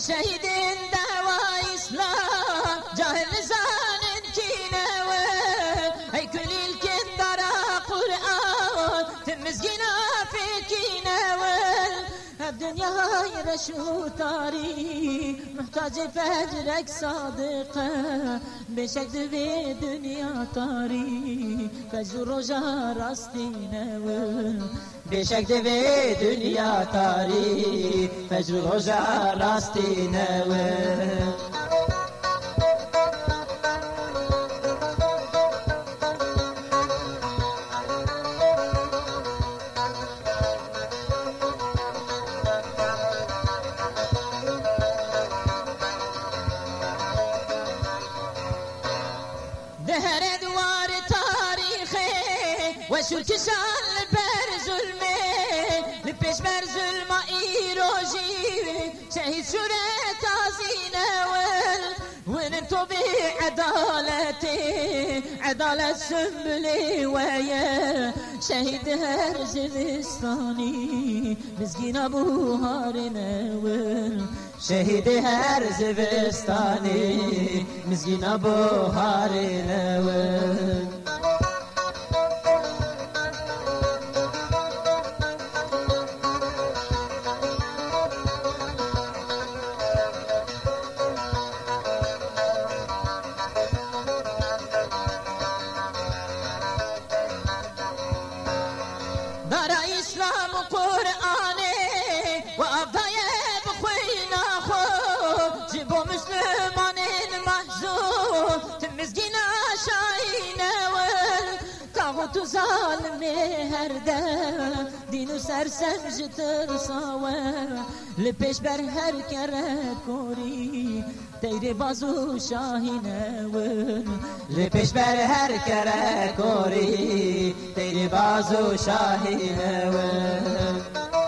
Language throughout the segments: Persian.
شهيد دعوة إسلام جاهل لسان كينوان هي كل الكندر قرآن تمزقنا في كينوان الدنيا هاي رشو تاريخ محتاج فجرك صادقة بشك دبي دنيا تاريخ فجر رجا راستينوان بشك دبي دنيا تاريخ فجر رجا راستينوان دهر دوار تاريخي وشو كشان بر ظلمي لبيش بر ظلم ايروجي شهيد شورة تازينوال ونمتو بعدالتي عدالة سنبلي ويا شهيد هرزبستاني مسكين ابو هارنوال شهيد هرزبستاني مسكين ابو هارنوال دار اسلام قرآني وابدايا بخوينا خو جيبو مسلمان المحزون تمزقنا شاينا ول طاغوت ظالم هردا دينو سرسم جتر صاوى لبيش بر هر كره كوري تيري بازو شاهينا ول لبيش بر هر كره كوري تيري بازو شاهينا ول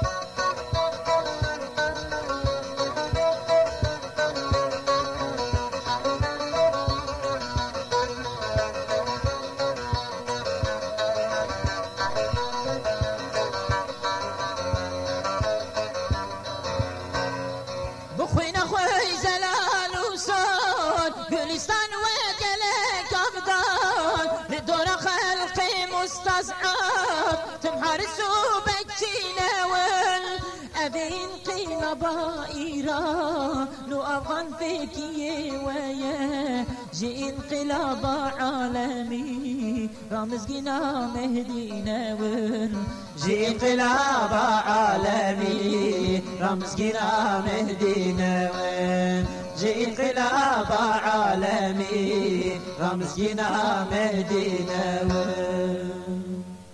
بخوينا خوي زلال وصوت قلستان وقلك أبدان لدور خلقي مستصعب تمحرس وبكينا وال أبي انقلاب إيران لو أفغان فيكي ويا جي انقلاب عالمي رامزقنا مهدينا وال جي انقلاب عالمي رمزقنا مهدينا وين جي انقلاب عالمي رمزقنا مهدينا وين